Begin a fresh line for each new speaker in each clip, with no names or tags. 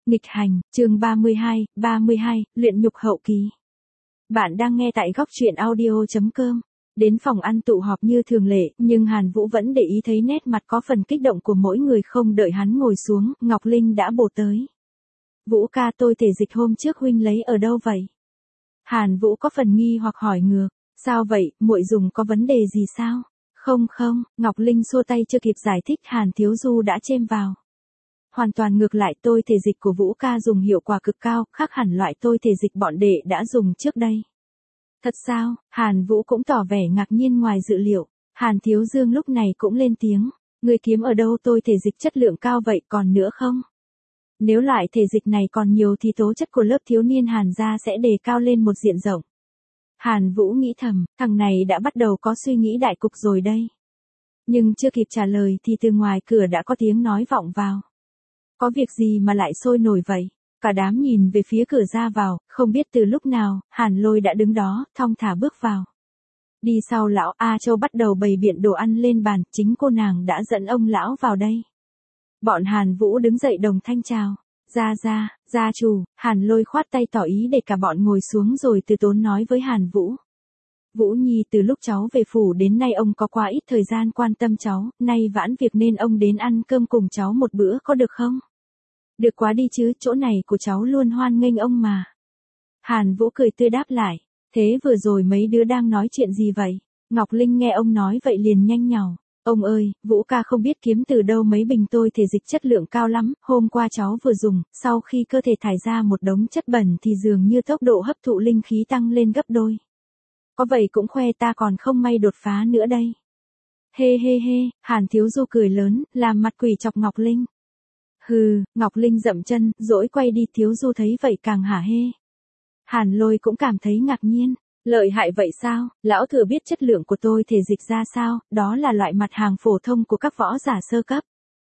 Nghịch hành, chương 32, luyện nhục hậu kỳ. Bạn đang nghe tại góc truyện audio.com. Đến phòng ăn tụ họp như thường lệ, nhưng Hàn Vũ vẫn để ý thấy nét mặt có phần kích động của mỗi người. Không đợi hắn ngồi xuống, Ngọc Linh đã bổ tới. Vũ ca, tôi thể dịch hôm trước huynh lấy ở đâu vậy? Hàn Vũ có phần nghi hoặc hỏi ngược. Sao vậy, muội dùng có vấn đề gì sao? Không, Ngọc Linh xua tay chưa kịp giải thích, Hàn Thiếu Du đã chêm vào. Hoàn toàn ngược lại, tôi thể dịch của Vũ ca dùng hiệu quả cực cao, khác hẳn loại tôi thể dịch bọn đệ đã dùng trước đây. Thật sao? Hàn Vũ cũng tỏ vẻ ngạc nhiên ngoài dự liệu. Hàn Thiếu Dương lúc này cũng lên tiếng. Người kiếm ở đâu tôi thể dịch chất lượng cao vậy, còn nữa không? Nếu loại thể dịch này còn nhiều thì tố chất của lớp thiếu niên Hàn gia sẽ đề cao lên một diện rộng. Hàn Vũ nghĩ thầm, thằng này đã bắt đầu có suy nghĩ đại cục rồi đây. Nhưng chưa kịp trả lời thì từ ngoài cửa đã có tiếng nói vọng vào. Có việc gì mà lại sôi nổi vậy? Cả đám nhìn về phía cửa ra vào, không biết từ lúc nào, Hàn Lôi đã đứng đó, thong thả bước vào. Đi sau lão A Châu bắt đầu bày biện đồ ăn lên bàn, chính cô nàng đã dẫn ông lão vào đây. Bọn Hàn Vũ đứng dậy đồng thanh chào. Gia chủ. Hàn Lôi khoát tay tỏ ý để cả bọn ngồi xuống rồi từ tốn nói với Hàn Vũ. Vũ Nhi, từ lúc cháu về phủ đến nay ông có quá ít thời gian quan tâm cháu, nay vãn việc nên ông đến ăn cơm cùng cháu một bữa có được không? Được quá đi chứ, chỗ này của cháu luôn hoan nghênh ông mà. Hàn Vũ cười tươi đáp lại. Thế vừa rồi mấy đứa đang nói chuyện gì vậy? Ngọc Linh nghe ông nói vậy liền nhanh nhảu. Ông ơi, Vũ ca không biết kiếm từ đâu mấy bình tôi thể dịch chất lượng cao lắm, hôm qua cháu vừa dùng, sau khi cơ thể thải ra một đống chất bẩn thì dường như tốc độ hấp thụ linh khí tăng lên gấp đôi. Có vậy cũng khoe ta còn không may đột phá nữa đây. Hê, Hàn Thiếu Du cười lớn, làm mặt quỷ chọc Ngọc Linh. Hừ, Ngọc Linh dậm chân, dỗi quay đi. Thiếu Du thấy vậy càng hả hê. Hàn Lôi cũng cảm thấy ngạc nhiên. Lợi hại vậy sao? Lão thừa biết chất lượng của tôi thể dịch ra sao? Đó là loại mặt hàng phổ thông của các võ giả sơ cấp.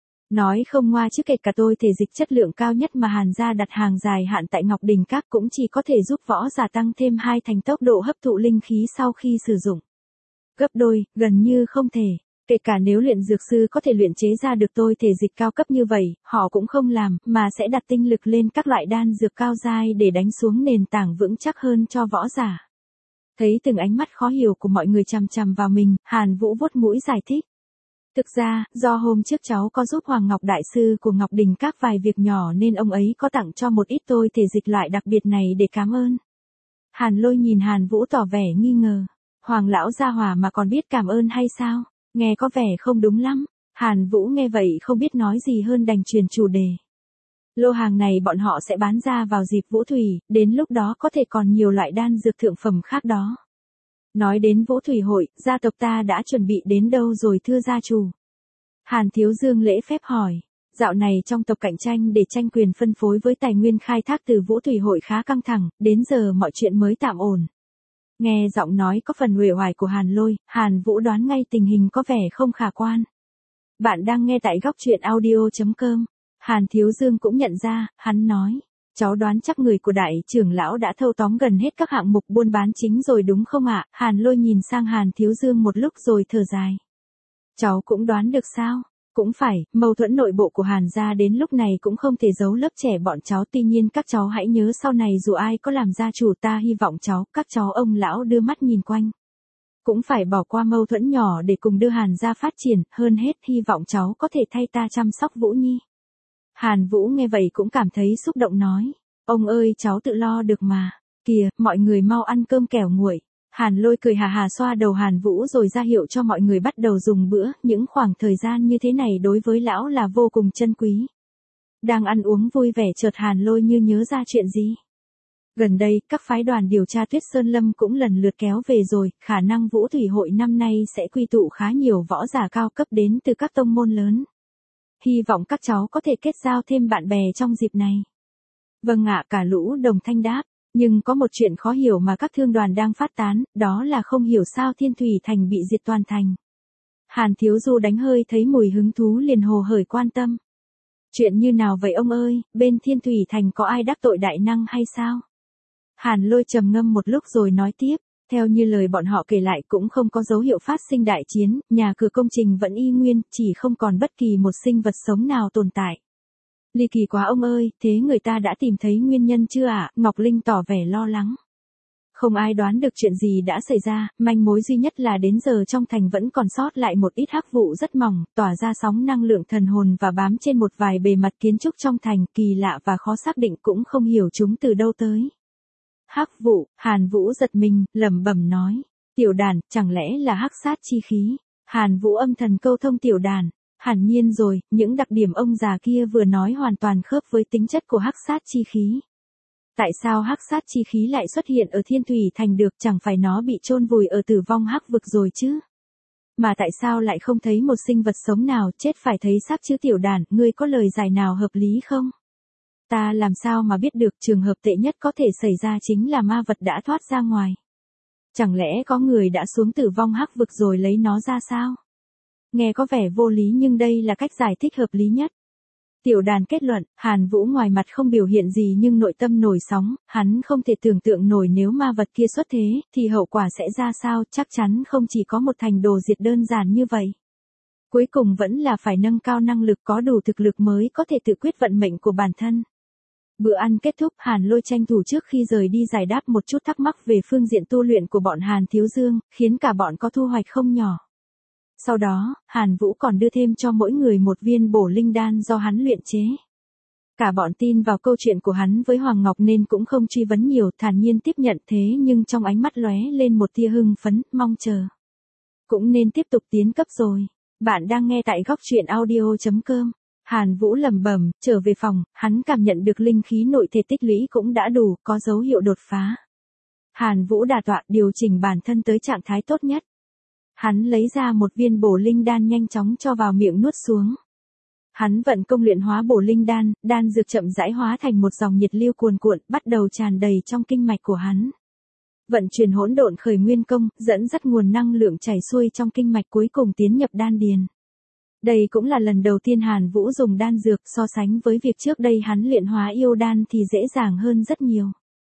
Nói không ngoa chứ kể cả tôi thể dịch chất lượng cao nhất mà Hàn gia đặt hàng dài hạn tại Ngọc Đình Các cũng chỉ có thể giúp võ giả tăng thêm 2 thành tốc độ hấp thụ linh khí sau khi sử dụng. Gấp đôi, gần như không thể. Kể cả nếu luyện dược sư có thể luyện chế ra được tôi thể dịch cao cấp như vậy, họ cũng không làm, mà sẽ đặt tinh lực lên các loại đan dược cao giai để đánh xuống nền tảng vững chắc hơn cho võ giả. Thấy từng ánh mắt khó hiểu của mọi người chằm chằm vào mình, Hàn Vũ vuốt mũi giải thích. Thực ra, do hôm trước cháu có giúp Hoàng Ngọc Đại Sư của Ngọc Đình Các vài việc nhỏ nên ông ấy có tặng cho một ít tôi thể dịch loại đặc biệt này để cảm ơn. Hàn Lôi nhìn Hàn Vũ tỏ vẻ nghi ngờ. Hoàng lão gia hỏa mà còn biết cảm ơn hay sao? Nghe có vẻ không đúng lắm. Hàn Vũ nghe vậy không biết nói gì hơn đành truyền chủ đề. Lô hàng này bọn họ sẽ bán ra vào dịp Vũ Thủy, đến lúc đó có thể còn nhiều loại đan dược thượng phẩm khác đó. Nói đến Vũ Thủy hội, gia tộc ta đã chuẩn bị đến đâu rồi thưa gia chủ? Hàn Thiếu Dương lễ phép hỏi. Dạo này trong tộc cạnh tranh để tranh quyền phân phối với tài nguyên khai thác từ Vũ Thủy hội khá căng thẳng, đến giờ mọi chuyện mới tạm ổn. Nghe giọng nói có phần uể oải của Hàn Lôi, Hàn Vũ đoán ngay tình hình có vẻ không khả quan. Bạn đang nghe tại góc truyện audio.com. Hàn Thiếu Dương cũng nhận ra, hắn nói. Cháu đoán chắc người của đại trưởng lão đã thâu tóm gần hết các hạng mục buôn bán chính rồi đúng không ạ? Hàn Lôi nhìn sang Hàn Thiếu Dương một lúc rồi thở dài. Cháu cũng đoán được sao? Cũng phải, mâu thuẫn nội bộ của Hàn gia đến lúc này cũng không thể giấu lớp trẻ bọn cháu. Tuy nhiên các cháu hãy nhớ sau này dù ai có làm gia chủ ta hy vọng các cháu ông lão đưa mắt nhìn quanh. Cũng phải bỏ qua mâu thuẫn nhỏ để cùng đưa Hàn gia phát triển, hơn hết hy vọng cháu có thể thay ta chăm sóc Vũ Nhi. Hàn Vũ nghe vậy cũng cảm thấy xúc động nói. Ông ơi cháu tự lo được mà. Kìa, mọi người mau ăn cơm kẻo nguội. Hàn Lôi cười hà hà xoa đầu Hàn Vũ rồi ra hiệu cho mọi người bắt đầu dùng bữa. Những khoảng thời gian như thế này đối với lão là vô cùng chân quý. Đang ăn uống vui vẻ chợt Hàn Lôi như nhớ ra chuyện gì. Gần đây, các phái đoàn điều tra Tuyết Sơn Lâm cũng lần lượt kéo về rồi. Khả năng Vũ Thủy hội năm nay sẽ quy tụ khá nhiều võ giả cao cấp đến từ các tông môn lớn. Hy vọng các cháu có thể kết giao thêm bạn bè trong dịp này. Vâng ạ, cả lũ đồng thanh đáp. Nhưng có một chuyện khó hiểu mà các thương đoàn đang phát tán, đó là không hiểu sao Thiên Thủy Thành bị diệt toàn thành. Hàn Thiếu Du đánh hơi thấy mùi hứng thú liền hồ hởi quan tâm. Chuyện như nào vậy ông ơi, bên Thiên Thủy Thành có ai đắc tội đại năng hay sao? Hàn Lôi trầm ngâm một lúc rồi nói tiếp. Theo như lời bọn họ kể lại cũng không có dấu hiệu phát sinh đại chiến, nhà cửa công trình vẫn y nguyên, chỉ không còn bất kỳ một sinh vật sống nào tồn tại. Ly kỳ quá ông ơi, thế người ta đã tìm thấy nguyên nhân chưa ạ? Ngọc Linh tỏ vẻ lo lắng. Không ai đoán được chuyện gì đã xảy ra, manh mối duy nhất là đến giờ trong thành vẫn còn sót lại một ít hắc vụ rất mỏng, tỏa ra sóng năng lượng thần hồn và bám trên một vài bề mặt kiến trúc trong thành, kỳ lạ và khó xác định cũng không hiểu chúng từ đâu tới. Hắc vụ, Hàn Vũ giật mình, lẩm bẩm nói. Tiểu đàn, chẳng lẽ là hắc sát chi khí? Hàn Vũ âm thầm câu thông tiểu đàn. Hẳn nhiên rồi, những đặc điểm ông già kia vừa nói hoàn toàn khớp với tính chất của hắc sát chi khí. Tại sao hắc sát chi khí lại xuất hiện ở Thiên Thủy Thành được, chẳng phải nó bị chôn vùi ở Tử Vong Hắc vực rồi chứ? Mà tại sao lại không thấy một sinh vật sống nào chết phải thấy xác chứ tiểu đàn, ngươi có lời giải nào hợp lý không? Ta làm sao mà biết được, trường hợp tệ nhất có thể xảy ra chính là ma vật đã thoát ra ngoài. Chẳng lẽ có người đã xuống Tử Vong Hắc vực rồi lấy nó ra sao? Nghe có vẻ vô lý nhưng đây là cách giải thích hợp lý nhất. Tiểu đàn kết luận, Hàn Vũ ngoài mặt không biểu hiện gì nhưng nội tâm nổi sóng, hắn không thể tưởng tượng nổi nếu ma vật kia xuất thế, thì hậu quả sẽ ra sao, chắc chắn không chỉ có một thành đồ diệt đơn giản như vậy. Cuối cùng vẫn là phải nâng cao năng lực, có đủ thực lực mới có thể tự quyết vận mệnh của bản thân. Bữa ăn kết thúc, Hàn Lôi tranh thủ trước khi rời đi giải đáp một chút thắc mắc về phương diện tu luyện của bọn Hàn Thiếu Dương, khiến cả bọn có thu hoạch không nhỏ. Sau đó, Hàn Vũ còn đưa thêm cho mỗi người một viên bổ linh đan do hắn luyện chế. Cả bọn tin vào câu chuyện của hắn với Hoàng Ngọc nên cũng không truy vấn nhiều, thản nhiên tiếp nhận, thế nhưng trong ánh mắt lóe lên một tia hưng phấn, mong chờ. Cũng nên tiếp tục tiến cấp rồi. Bạn đang nghe tại góc truyện audio.com. Hàn Vũ lẩm bẩm, trở về phòng, hắn cảm nhận được linh khí nội thể tích lũy cũng đã đủ, có dấu hiệu đột phá. Hàn Vũ đả tọa, điều chỉnh bản thân tới trạng thái tốt nhất. Hắn lấy ra một viên bổ linh đan nhanh chóng cho vào miệng nuốt xuống. Hắn vận công luyện hóa bổ linh đan, đan dược chậm rãi hóa thành một dòng nhiệt lưu cuồn cuộn, bắt đầu tràn đầy trong kinh mạch của hắn. Vận chuyển hỗn độn khởi nguyên công, dẫn dắt nguồn năng lượng chảy xuôi trong kinh mạch cuối cùng tiến nhập đan điền. Đây cũng là lần đầu tiên Hàn Vũ dùng đan dược, so sánh với việc trước đây hắn luyện hóa yêu đan thì dễ dàng hơn rất nhiều.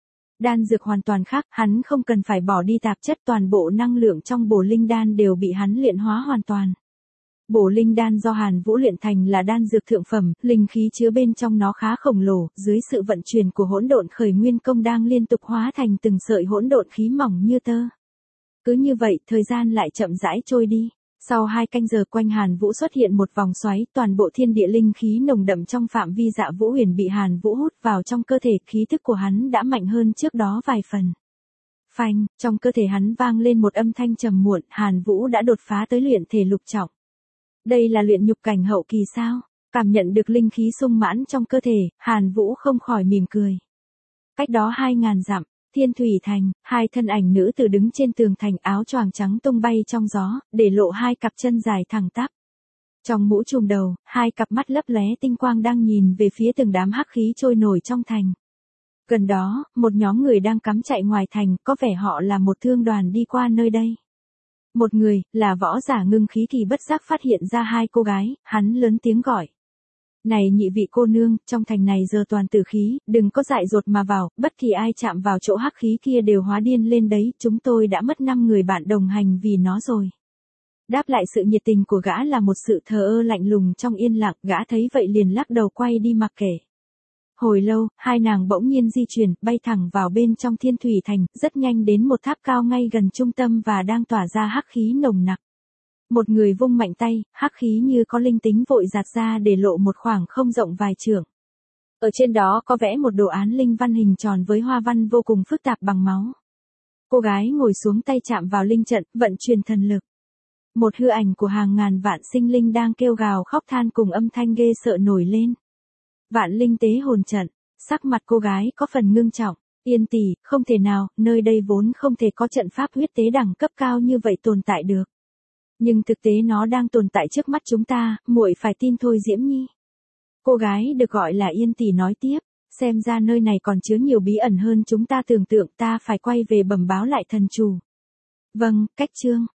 Đan dược hoàn toàn khác, hắn không cần phải bỏ đi tạp chất, toàn bộ năng lượng trong bổ linh đan đều bị hắn luyện hóa hoàn toàn. Bổ linh đan do Hàn Vũ luyện thành là đan dược thượng phẩm, linh khí chứa bên trong nó khá khổng lồ, dưới sự vận chuyển của hỗn độn khởi nguyên công đang liên tục hóa thành từng sợi hỗn độn khí mỏng như tơ. Cứ như vậy, thời gian lại chậm rãi trôi đi. Sau 2 canh giờ quanh Hàn Vũ xuất hiện một vòng xoáy, toàn bộ thiên địa linh khí nồng đậm trong phạm vi Dạ Vũ Huyền bị Hàn Vũ hút vào trong cơ thể, khí thức của hắn đã mạnh hơn trước đó vài phần. Phanh, trong cơ thể hắn vang lên một âm thanh trầm muộn, Hàn Vũ đã đột phá tới luyện thể lục trọng. Đây là luyện nhục cảnh hậu kỳ sao? Cảm nhận được linh khí sung mãn trong cơ thể, Hàn Vũ không khỏi mỉm cười. Cách đó 2000 dặm, Thiên Thủy Thành, 2 thân ảnh nữ tử đứng trên tường thành, áo choàng trắng tung bay trong gió, để lộ 2 cặp chân dài thẳng tắp. Trong mũ trùm đầu, 2 cặp mắt lấp lóe tinh quang đang nhìn về phía từng đám hắc khí trôi nổi trong thành. Gần đó, một nhóm người đang cắm chạy ngoài thành, có vẻ họ là một thương đoàn đi qua nơi đây. Một người, là võ giả ngưng khí kỳ bất giác phát hiện ra 2 cô gái, hắn lớn tiếng gọi. Này nhị vị cô nương, trong thành này giờ toàn tử khí, đừng có dại dột mà vào, bất kỳ ai chạm vào chỗ hắc khí kia đều hóa điên lên đấy, chúng tôi đã mất 5 người bạn đồng hành vì nó rồi. Đáp lại sự nhiệt tình của gã là một sự thờ ơ lạnh lùng trong yên lặng, gã thấy vậy liền lắc đầu quay đi mặc kệ. Hồi lâu, 2 nàng bỗng nhiên di chuyển, bay thẳng vào bên trong Thiên Thủy Thành, rất nhanh đến một tháp cao ngay gần trung tâm và đang tỏa ra hắc khí nồng nặc. Một người vung mạnh tay, hắc khí như có linh tính vội giạt ra để lộ một khoảng không rộng vài trượng. Ở trên đó có vẽ một đồ án linh văn hình tròn với hoa văn vô cùng phức tạp bằng máu. Cô gái ngồi xuống, tay chạm vào linh trận, vận chuyển thần lực. Một hư ảnh của hàng ngàn vạn sinh linh đang kêu gào khóc than cùng âm thanh ghê sợ nổi lên. Vạn linh tế hồn trận, sắc mặt cô gái có phần ngưng trọng. Yên tỷ, không thể nào, nơi đây vốn không thể có trận pháp huyết tế đẳng cấp cao như vậy tồn tại được. Nhưng thực tế nó đang tồn tại trước mắt chúng ta, muội phải tin thôi Diễm Nhi. Cô gái được gọi là Yên tỷ nói tiếp, xem ra nơi này còn chứa nhiều bí ẩn hơn chúng ta tưởng tượng, ta phải quay về bẩm báo lại thần chủ. Vâng, cách chương.